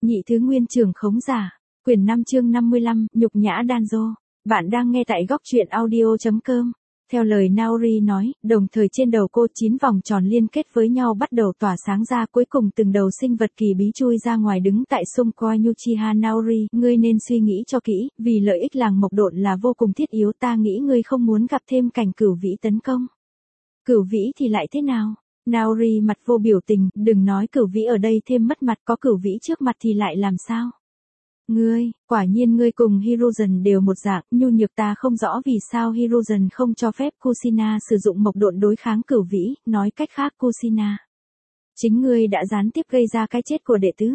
Nhị thứ nguyên trưởng khống giả. Quyển 5 chương 55, nhục nhã Danzo. Bạn đang nghe tại góc truyện audio.com. Theo lời Naori nói, đồng thời trên đầu cô 9 vòng tròn liên kết với nhau bắt đầu tỏa sáng ra, cuối cùng từng đầu sinh vật kỳ bí chui ra ngoài đứng tại xung quanh Uchiha Naori. Ngươi nên suy nghĩ cho kỹ, vì lợi ích làng mộc độn là vô cùng thiết yếu, ta nghĩ ngươi không muốn gặp thêm cảnh cửu vĩ tấn công. Cửu vĩ thì lại thế nào? Naori mặt vô biểu tình, đừng nói cửu vĩ ở đây thêm mất mặt, có cửu vĩ trước mặt thì lại làm sao? Ngươi, quả nhiên ngươi cùng Hiruzen đều một dạng, nhu nhược, ta không rõ vì sao Hiruzen không cho phép Kushina sử dụng mộc độn đối kháng cửu vĩ, nói cách khác Kushina. Chính ngươi đã gián tiếp gây ra cái chết của đệ tứ.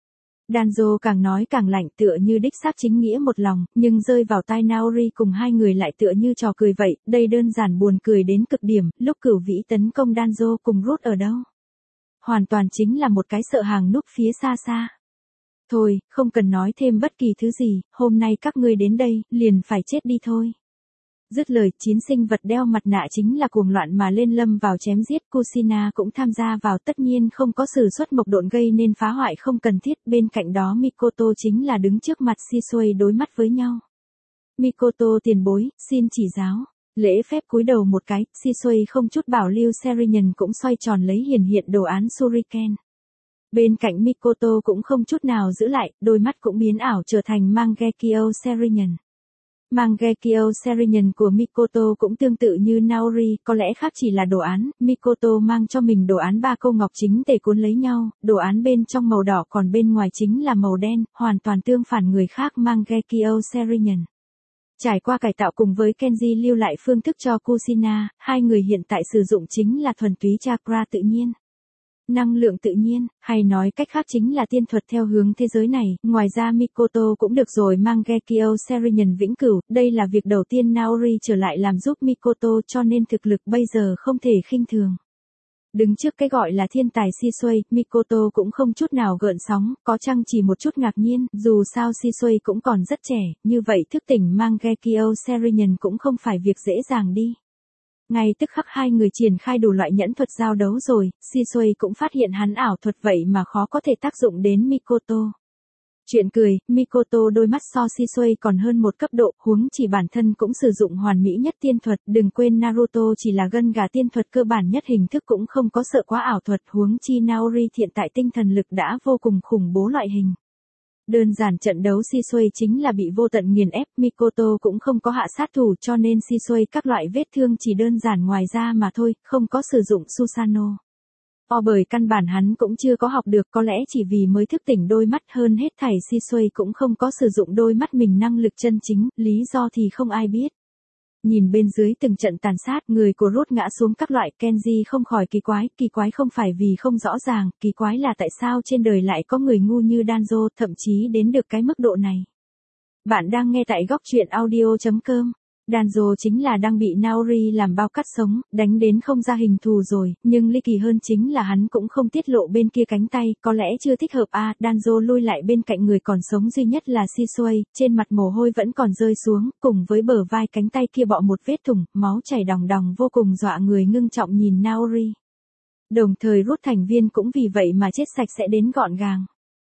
Danzo càng nói càng lạnh, tựa như đích xác chính nghĩa một lòng, nhưng rơi vào tai Naori cùng hai người lại tựa như trò cười vậy, đây đơn giản buồn cười đến cực điểm. Lúc cửu vĩ tấn công Danzo cùng Root ở đâu? Hoàn toàn chính là một cái sợ hàng núp phía xa xa. Thôi, không cần nói thêm bất kỳ thứ gì, hôm nay các ngươi đến đây, liền phải chết đi thôi. Dứt lời, 9 sinh vật đeo mặt nạ chính là cuồng loạn mà lên lâm vào chém giết. Kushina cũng tham gia vào, tất nhiên không có sử xuất mộc độn gây nên phá hoại không cần thiết. Bên cạnh đó Mikoto chính là đứng trước mặt Shisui đối mắt với nhau. Mikoto tiền bối, xin chỉ giáo. Lễ phép cúi đầu một cái, Shisui không chút bảo lưu. Serian cũng xoay tròn lấy hiển hiện đồ án Shuriken. Bên cạnh Mikoto cũng không chút nào giữ lại, đôi mắt cũng biến ảo trở thành Mangekyo Serian. Mangekyo Serian của Mikoto cũng tương tự như Naori, có lẽ khác chỉ là đồ án. Mikoto mang cho mình đồ án 3 câu ngọc chính tề cuốn lấy nhau, đồ án bên trong màu đỏ còn bên ngoài chính là màu đen, hoàn toàn tương phản người khác Mangekyo Serian. Trải qua cải tạo cùng với Kenji lưu lại phương thức cho Kushina, hai người hiện tại sử dụng chính là thuần túy chakra tự nhiên. Năng lượng tự nhiên, hay nói cách khác chính là tiên thuật theo hướng thế giới này. Ngoài ra Mikoto cũng được rồi Mangekyo Serian vĩnh cửu, đây là việc đầu tiên Naori trở lại làm giúp Mikoto, cho nên thực lực bây giờ không thể khinh thường. Đứng trước cái gọi là thiên tài Shisui, Mikoto cũng không chút nào gợn sóng, có chăng chỉ một chút ngạc nhiên, dù sao Shisui cũng còn rất trẻ, như vậy thức tỉnh Mangekyo Serian cũng không phải việc dễ dàng đi. Ngay tức khắc hai người triển khai đủ loại nhẫn thuật giao đấu rồi, Shisui cũng phát hiện hắn ảo thuật vậy mà khó có thể tác dụng đến Mikoto. Chuyện cười, Mikoto đôi mắt so Shisui còn hơn một cấp độ, huống chỉ bản thân cũng sử dụng hoàn mỹ nhất tiên thuật, đừng quên Naruto chỉ là gân gà tiên thuật cơ bản nhất, hình thức cũng không có sợ quá ảo thuật, huống chi Naori hiện tại tinh thần lực đã vô cùng khủng bố loại hình. Đơn giản trận đấu Shisui chính là bị vô tận nghiền ép, Mikoto cũng không có hạ sát thủ, cho nên Shisui các loại vết thương chỉ đơn giản ngoài da mà thôi, không có sử dụng Susanoo. Bởi căn bản hắn cũng chưa có học được, có lẽ chỉ vì mới thức tỉnh đôi mắt, hơn hết thảy Shisui cũng không có sử dụng đôi mắt mình năng lực chân chính, lý do thì không ai biết. Nhìn bên dưới từng trận tàn sát, người của Root ngã xuống các loại, Kenji không khỏi kỳ quái không phải vì không rõ ràng, kỳ quái là tại sao trên đời lại có người ngu như Danzo, thậm chí đến được cái mức độ này. Bạn đang nghe tại góc truyện audio.com. Danzo chính là đang bị Naori làm bao cắt sống, đánh đến không ra hình thù rồi, nhưng ly kỳ hơn chính là hắn cũng không tiết lộ bên kia cánh tay, có lẽ chưa thích hợp Danzo lui lại bên cạnh người còn sống duy nhất là Shisui, trên mặt mồ hôi vẫn còn rơi xuống, cùng với bờ vai cánh tay kia bọ một vết thủng, máu chảy đòng đòng vô cùng dọa người, ngưng trọng nhìn Naori. Đồng thời Root thành viên cũng vì vậy mà chết sạch sẽ đến gọn gàng.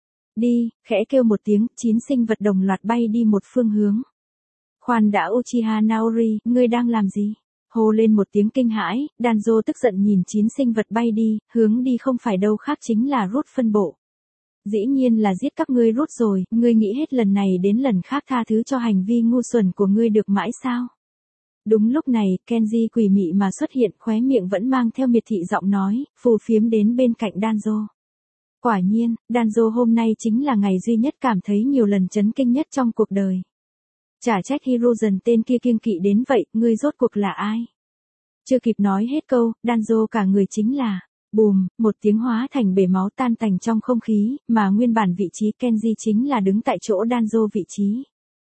Đi, khẽ kêu một tiếng, 9 sinh vật đồng loạt bay đi một phương hướng. Khoan đã, Uchiha Naori, ngươi đang làm gì? Hô lên một tiếng kinh hãi, Danzo tức giận nhìn 9 sinh vật bay đi, hướng đi không phải đâu khác chính là Root phân bộ. Dĩ nhiên là giết các ngươi Root rồi, ngươi nghĩ hết lần này đến lần khác tha thứ cho hành vi ngu xuẩn của ngươi được mãi sao? Đúng lúc này, Kenji quỷ mị mà xuất hiện, khóe miệng vẫn mang theo miệt thị giọng nói, phù phiếm đến bên cạnh Danzo. Quả nhiên, Danzo hôm nay chính là ngày duy nhất cảm thấy nhiều lần chấn kinh nhất trong cuộc đời. Chả trách Hiruzen tên kia kiêng kỵ đến vậy, ngươi rốt cuộc là ai? Chưa kịp nói hết câu, Danzo cả người chính là, bùm, một tiếng hóa thành bể máu tan tành trong không khí, mà nguyên bản vị trí Kenji chính là đứng tại chỗ Danzo vị trí.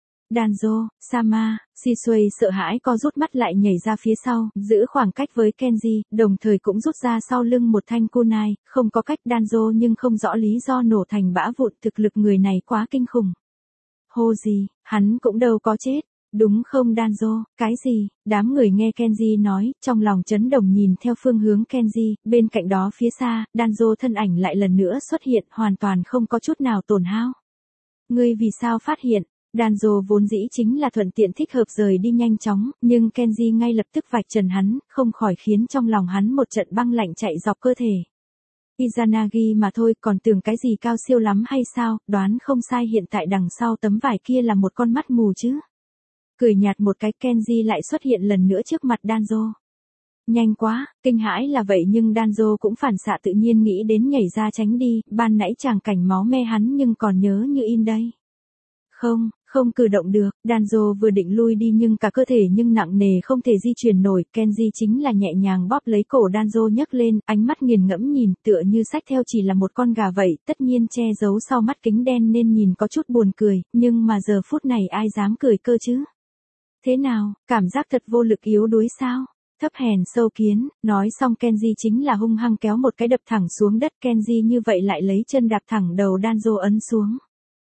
Danzo, Sama, Shisui sợ hãi co rút mắt lại nhảy ra phía sau, giữ khoảng cách với Kenji, đồng thời cũng rút ra sau lưng một thanh kunai, không có cách Danzo nhưng không rõ lý do nổ thành bã vụn, thực lực người này quá kinh khủng. Hô gì, hắn cũng đâu có chết. Đúng không Danzo, cái gì? Đám người nghe Kenji nói, trong lòng chấn động nhìn theo phương hướng Kenji, bên cạnh đó phía xa, Danzo thân ảnh lại lần nữa xuất hiện, hoàn toàn không có chút nào tổn hao. Ngươi vì sao phát hiện? Danzo vốn dĩ chính là thuận tiện thích hợp rời đi nhanh chóng, nhưng Kenji ngay lập tức vạch trần hắn, không khỏi khiến trong lòng hắn một trận băng lạnh chạy dọc cơ thể. Izanagi mà thôi, còn tưởng cái gì cao siêu lắm hay sao, đoán không sai hiện tại đằng sau tấm vải kia là một con mắt mù chứ. Cười nhạt một cái, Kenji lại xuất hiện lần nữa trước mặt Danzo. Nhanh quá, kinh hãi là vậy nhưng Danzo cũng phản xạ tự nhiên nghĩ đến nhảy ra tránh đi, ban nãy chàng cảnh máu me hắn nhưng còn nhớ như in đây. Không cử động được, Danzo vừa định lui đi nhưng cả cơ thể nhưng nặng nề không thể di chuyển nổi, Kenji chính là nhẹ nhàng bóp lấy cổ Danzo nhấc lên, ánh mắt nghiền ngẫm nhìn, tựa như xách theo chỉ là một con gà vậy, tất nhiên che giấu sau mắt kính đen nên nhìn có chút buồn cười, nhưng mà giờ phút này ai dám cười cơ chứ? Thế nào, cảm giác thật vô lực yếu đuối sao? Thấp hèn sâu kiến, nói xong Kenji chính là hung hăng kéo một cái đập thẳng xuống đất, Kenji như vậy lại lấy chân đạp thẳng đầu Danzo ấn xuống.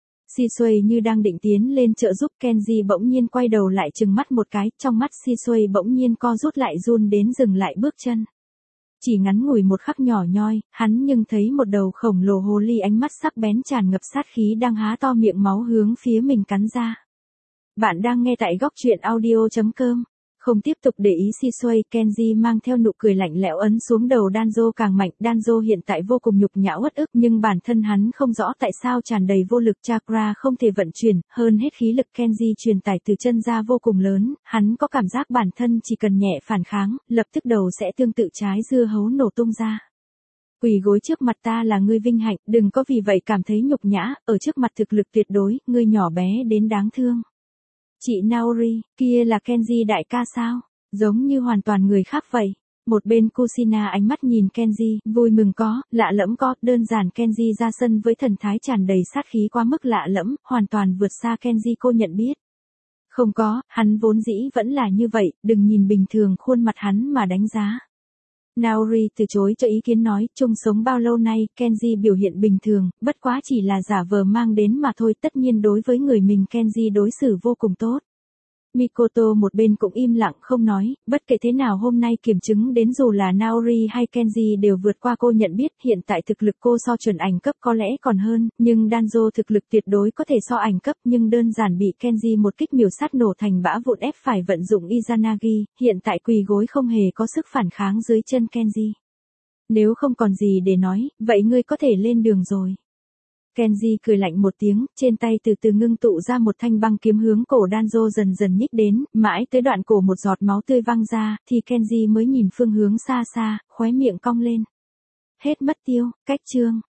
Shisui như đang định tiến lên trợ giúp, Kenji bỗng nhiên quay đầu lại trừng mắt một cái, trong mắt Shisui bỗng nhiên co rút lại run đến dừng lại bước chân. Chỉ ngắn ngủi một khắc nhỏ nhoi, hắn nhưng thấy một đầu khổng lồ hồ ly ánh mắt sắc bén tràn ngập sát khí đang há to miệng máu hướng phía mình cắn ra. Bạn đang nghe tại góc truyện audio.com. Không tiếp tục để ý Shisui, Kenji mang theo nụ cười lạnh lẽo ấn xuống đầu Danzo càng mạnh, Danzo hiện tại vô cùng nhục nhã uất ức nhưng bản thân hắn không rõ tại sao tràn đầy vô lực, chakra không thể vận chuyển, hơn hết khí lực Kenji truyền tải từ chân ra vô cùng lớn, hắn có cảm giác bản thân chỉ cần nhẹ phản kháng, lập tức đầu sẽ tương tự trái dưa hấu nổ tung ra. Quỳ gối trước mặt ta là ngươi vinh hạnh, đừng có vì vậy cảm thấy nhục nhã, ở trước mặt thực lực tuyệt đối, ngươi nhỏ bé đến đáng thương. Chị Naori, kia là Kenji đại ca sao? Giống như hoàn toàn người khác vậy. Một bên Kushina ánh mắt nhìn Kenji, vui mừng có, lạ lẫm có, đơn giản Kenji ra sân với thần thái tràn đầy sát khí quá mức lạ lẫm, hoàn toàn vượt xa Kenji cô nhận biết. Không có, hắn vốn dĩ vẫn là như vậy, đừng nhìn bình thường khuôn mặt hắn mà đánh giá. Naori từ chối cho ý kiến nói, chung sống bao lâu nay, Kenji biểu hiện bình thường, bất quá chỉ là giả vờ mang đến mà thôi, tất nhiên đối với người mình Kenji đối xử vô cùng tốt. Mikoto một bên cũng im lặng không nói, bất kể thế nào hôm nay kiểm chứng đến dù là Naori hay Kenji đều vượt qua cô nhận biết, hiện tại thực lực cô so chuẩn ảnh cấp có lẽ còn hơn, nhưng Danzo thực lực tuyệt đối có thể so ảnh cấp nhưng đơn giản bị Kenji một kích miểu sát nổ thành bã vụn ép phải vận dụng Izanagi, hiện tại quỳ gối không hề có sức phản kháng dưới chân Kenji. Nếu không còn gì để nói, vậy ngươi có thể lên đường rồi. Kenji cười lạnh một tiếng, trên tay từ từ ngưng tụ ra một thanh băng kiếm hướng cổ Danzo dần dần nhích đến, mãi tới đoạn cổ một giọt máu tươi văng ra, thì Kenji mới nhìn phương hướng xa xa, khóe miệng cong lên. Hết mất tiêu, cách chương.